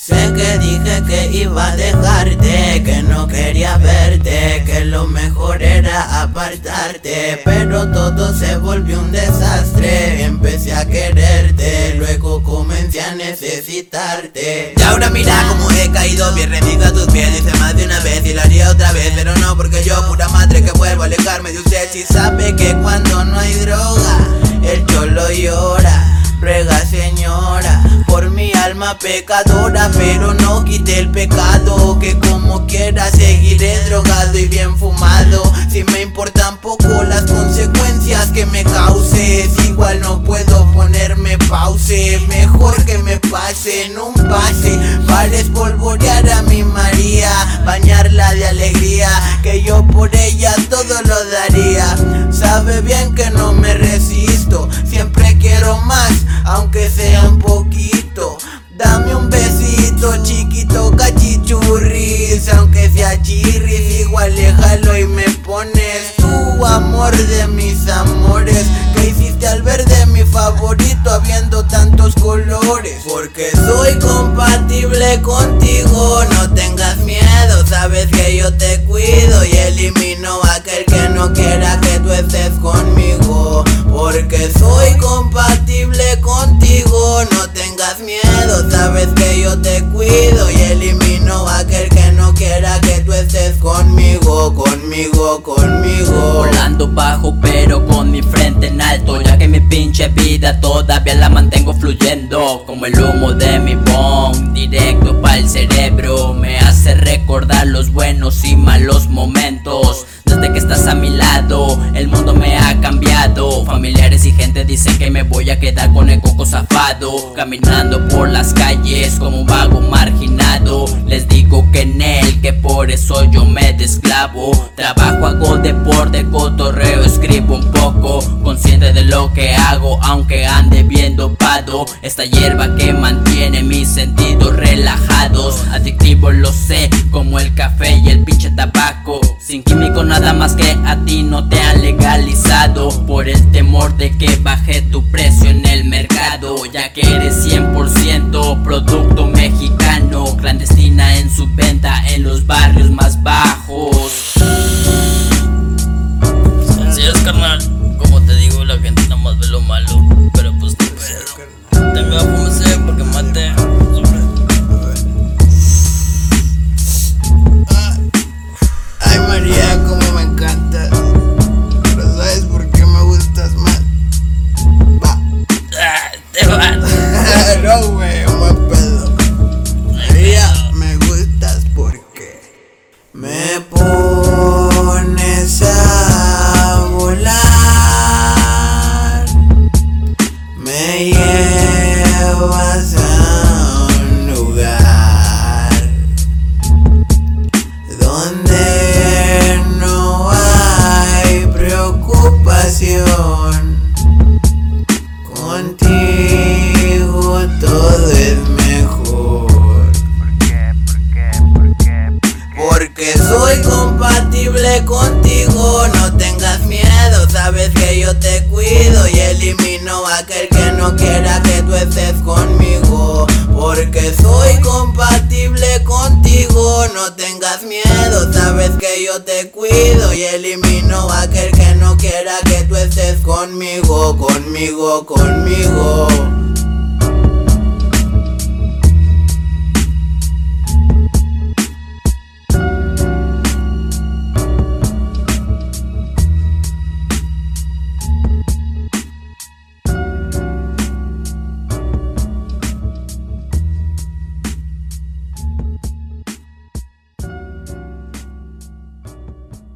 Sé que dije que iba a dejarte, que no quería verte, que lo mejor era apartarte, pero todo se volvió un desastre. Empecé a quererte, luego comencé a necesitarte. Y ahora mira cómo he caído bien rendido a tus pies. Hice más de una vez y lo haría otra vez, pero no porque yo, pura madre, que vuelvo a alejarme de usted. Si sabe que cuando no hay droga, el cholo llora. Ruega, señora, por mi alma pecadora, pero no quite el pecado, que como quiera seguiré drogado y bien fumado. Si me importan poco las consecuencias que me causes, igual no puedo ponerme pause. Mejor que me pase en un pase para espolvorear a mi María, bañarla de alegría, que yo por ella todo lo daría. Sabe bien que no me resisto, siempre quiero más, aunque sea un poquito. Dame un besito chiquito, cachichurris, aunque sea chirris, igual déjalo y me pones tu amor de mis amores. Que hiciste al ver de mi favorito habiendo tantos colores? Porque soy compatible contigo, no tengas miedo, sabes que yo te cuido y elimino a aquel que no quiera que tú estés conmigo. Porque soy compatible contigo, no tengas miedo, sabes que yo te cuido y elimino a aquel que no quiera que tú estés conmigo, conmigo, conmigo. Volando bajo pero con mi frente en alto, ya que mi pinche vida todavía la mantengo fluyendo como el humo de mi bong, directo pa'l cerebro. Me hace recordar los buenos y malos momentos. Desde que estás a mi lado, el mundo me ha cambiado. Familiares y gente dicen que me voy a quedar con el coco zafado, caminando por las calles como un vago marginado. Les digo que en él, que por eso yo me desclavo. Trabajo, hago deporte, cotorreo, escribo un poco, consciente de lo que hago, aunque ande bien dopado. Esta hierba que mantiene mis sentidos relajados. Adictivo lo sé, como el café y el pinche tabaco. Sin químico nada más que a ti no te han legalizado, por el temor de que baje tu precio en el mercado. Ya que eres 100% producto mexicano, clandestina en su venta en los barrios más bajos. Así es, carnal. Como te digo, la gente nada más ve lo malo, pero pues te pedo. Te me fumese porque mate. Ay, María, como me encanta, pero ¿sabes por qué me gustas más? Va. Te va. No, güey, más pedo. María, me gustas porque me pones a volar, me llevas a un lugar donde no hay preocupación. Contigo todo es mejor. Porque soy compatible contigo, no tengas miedo, sabes que yo te cuido y elimino a aquel que no quiera que tú estés conmigo. Porque soy compatible contigo, no tengas miedo, sabes que yo te cuido y elimino a aquel que no quiera que tú estés conmigo, conmigo, conmigo.